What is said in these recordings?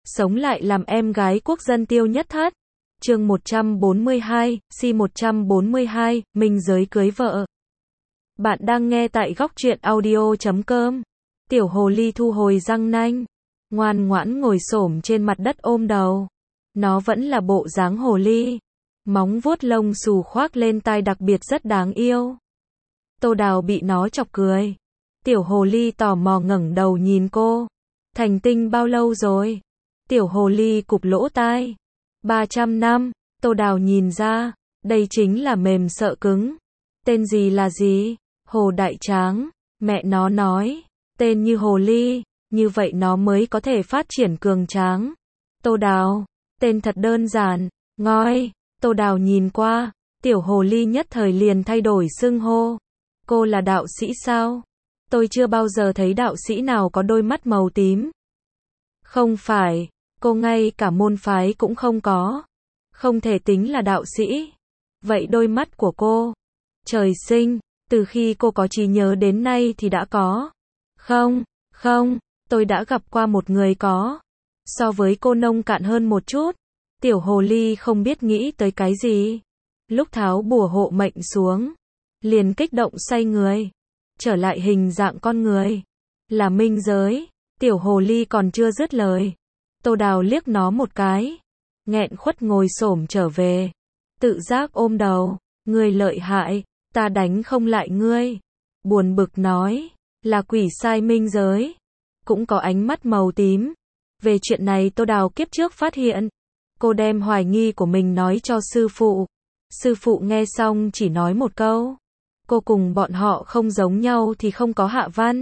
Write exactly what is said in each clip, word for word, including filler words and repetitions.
sống lại làm em gái quốc dân Tiêu Nhất Thất. Chương một trăm bốn mươi hai, si một trăm bốn mươi hai, Minh Giới cưới vợ. Bạn đang nghe tại góc truyện audio chấm com. Tiểu hồ ly thu hồi răng nanh, ngoan ngoãn ngồi xổm trên mặt đất ôm đầu. Nó vẫn là bộ dáng hồ ly, móng vuốt lông xù khoác lên tai đặc biệt rất đáng yêu. Tô Đào bị nó chọc cười. Tiểu hồ ly tò mò ngẩng đầu nhìn cô. Thành tinh bao lâu rồi? Tiểu hồ ly cụp lỗ tai. ba trăm năm, Tô Đào nhìn ra, đây chính là mềm sợ cứng. Tên gì là gì? Hồ Đại Tráng. Mẹ nó nói, tên như hồ ly, như vậy nó mới có thể phát triển cường tráng. Tô Đào, tên thật đơn giản, ngoi. Tô Đào nhìn qua, tiểu hồ ly nhất thời liền thay đổi xưng hô. Cô là đạo sĩ sao? Tôi chưa bao giờ thấy đạo sĩ nào có đôi mắt màu tím. Không phải, cô ngay cả môn phái cũng không có. Không thể tính là đạo sĩ. Vậy đôi mắt của cô, trời sinh, từ khi cô có trí nhớ đến nay thì đã có. Không, không, tôi đã gặp qua một người có. So với cô nông cạn hơn một chút. Tiểu hồ ly không biết nghĩ tới cái gì. Lúc tháo bùa hộ mệnh xuống, liền kích động xoay người, trở lại hình dạng con người. Là minh giới. Tiểu hồ ly còn chưa dứt lời, Tô Đào liếc nó một cái, nghẹn khuất ngồi xổm trở về, tự giác ôm đầu. Ngươi lợi hại, ta đánh không lại ngươi. Buồn bực nói, là quỷ sai minh giới, cũng có ánh mắt màu tím. Về chuyện này Tô Đào kiếp trước phát hiện. Cô đem hoài nghi của mình nói cho sư phụ. Sư phụ nghe xong chỉ nói một câu, cô cùng bọn họ không giống nhau thì không có hạ văn.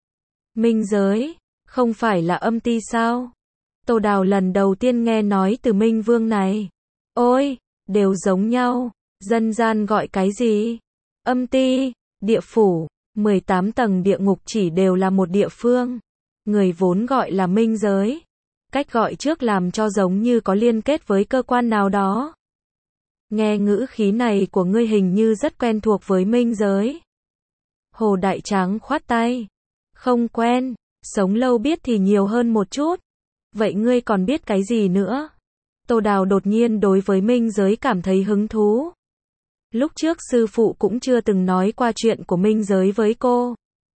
Minh giới, không phải là âm ti sao? Tô Đào lần đầu tiên nghe nói từ Minh Vương này. Ôi, đều giống nhau, dân gian gọi cái gì? Âm ti, địa phủ, mười tám tầng địa ngục chỉ đều là một địa phương. Người vốn gọi là minh giới. Cách gọi trước làm cho giống như có liên kết với cơ quan nào đó. Nghe ngữ khí này của ngươi hình như rất quen thuộc với minh giới. Hồ Đại Tráng khoát tay. Không quen, sống lâu biết thì nhiều hơn một chút. Vậy ngươi còn biết cái gì nữa? Tô Đào đột nhiên đối với minh giới cảm thấy hứng thú. Lúc trước sư phụ cũng chưa từng nói qua chuyện của minh giới với cô.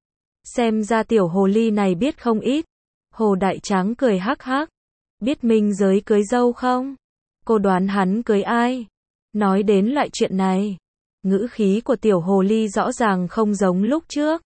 Xem ra tiểu hồ ly này biết không ít. Hồ Đại Tráng cười hắc hắc. Biết minh giới cưới dâu không? Cô đoán hắn cưới ai? Nói đến loại chuyện này, ngữ khí của tiểu hồ ly rõ ràng không giống lúc trước.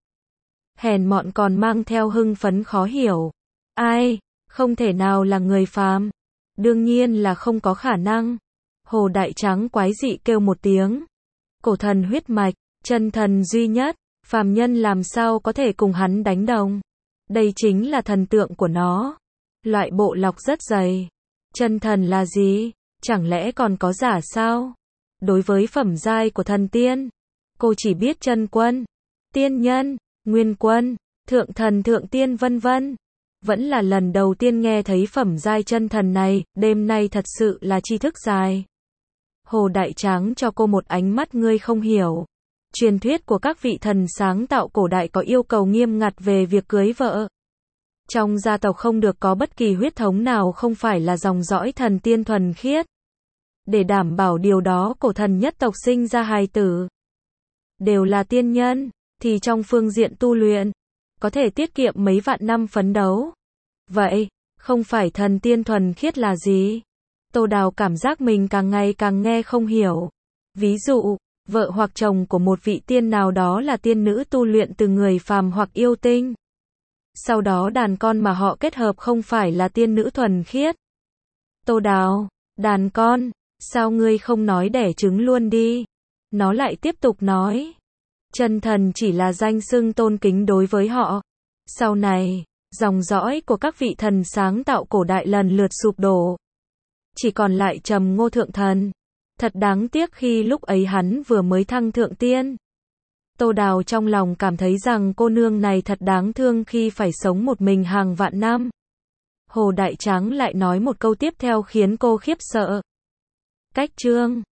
Hèn mọn còn mang theo hưng phấn khó hiểu. Ai? Không thể nào là người phàm. Đương nhiên là không có khả năng. Hồ Đại Tráng quái dị kêu một tiếng. Cổ thần huyết mạch, chân thần duy nhất, phàm nhân làm sao có thể cùng hắn đánh đồng. Đây chính là thần tượng của nó. Loại bộ lọc rất dày. Chân thần là gì? Chẳng lẽ còn có giả sao? Đối với phẩm giai của thần tiên, cô chỉ biết chân quân, tiên nhân, nguyên quân, thượng thần thượng tiên vân vân. Vẫn là lần đầu tiên nghe thấy phẩm giai chân thần này, đêm nay thật sự là tri thức dài. Hồ Đại Tráng cho cô một ánh mắt ngươi không hiểu. Truyền thuyết của các vị thần sáng tạo cổ đại có yêu cầu nghiêm ngặt về việc cưới vợ. Trong gia tộc không được có bất kỳ huyết thống nào không phải là dòng dõi thần tiên thuần khiết. Để đảm bảo điều đó, cổ thần nhất tộc sinh ra hài tử đều là tiên nhân, thì trong phương diện tu luyện, có thể tiết kiệm mấy vạn năm phấn đấu. Vậy, không phải thần tiên thuần khiết là gì? Tô Đào cảm giác mình càng ngày càng nghe không hiểu. Ví dụ, vợ hoặc chồng của một vị tiên nào đó là tiên nữ tu luyện từ người phàm hoặc yêu tinh. Sau đó đàn con mà họ kết hợp không phải là tiên nữ thuần khiết. Tô Đào, đàn con, sao ngươi không nói đẻ trứng luôn đi? Nó lại tiếp tục nói. Chân thần chỉ là danh xưng tôn kính đối với họ. Sau này, dòng dõi của các vị thần sáng tạo cổ đại lần lượt sụp đổ. Chỉ còn lại Trầm Ngô Thượng Thần. Thật đáng tiếc khi lúc ấy hắn vừa mới thăng thượng tiên. Tô Đào trong lòng cảm thấy rằng cô nương này thật đáng thương khi phải sống một mình hàng vạn năm. Hồ Đại Tráng lại nói một câu tiếp theo khiến cô khiếp sợ. Cách chương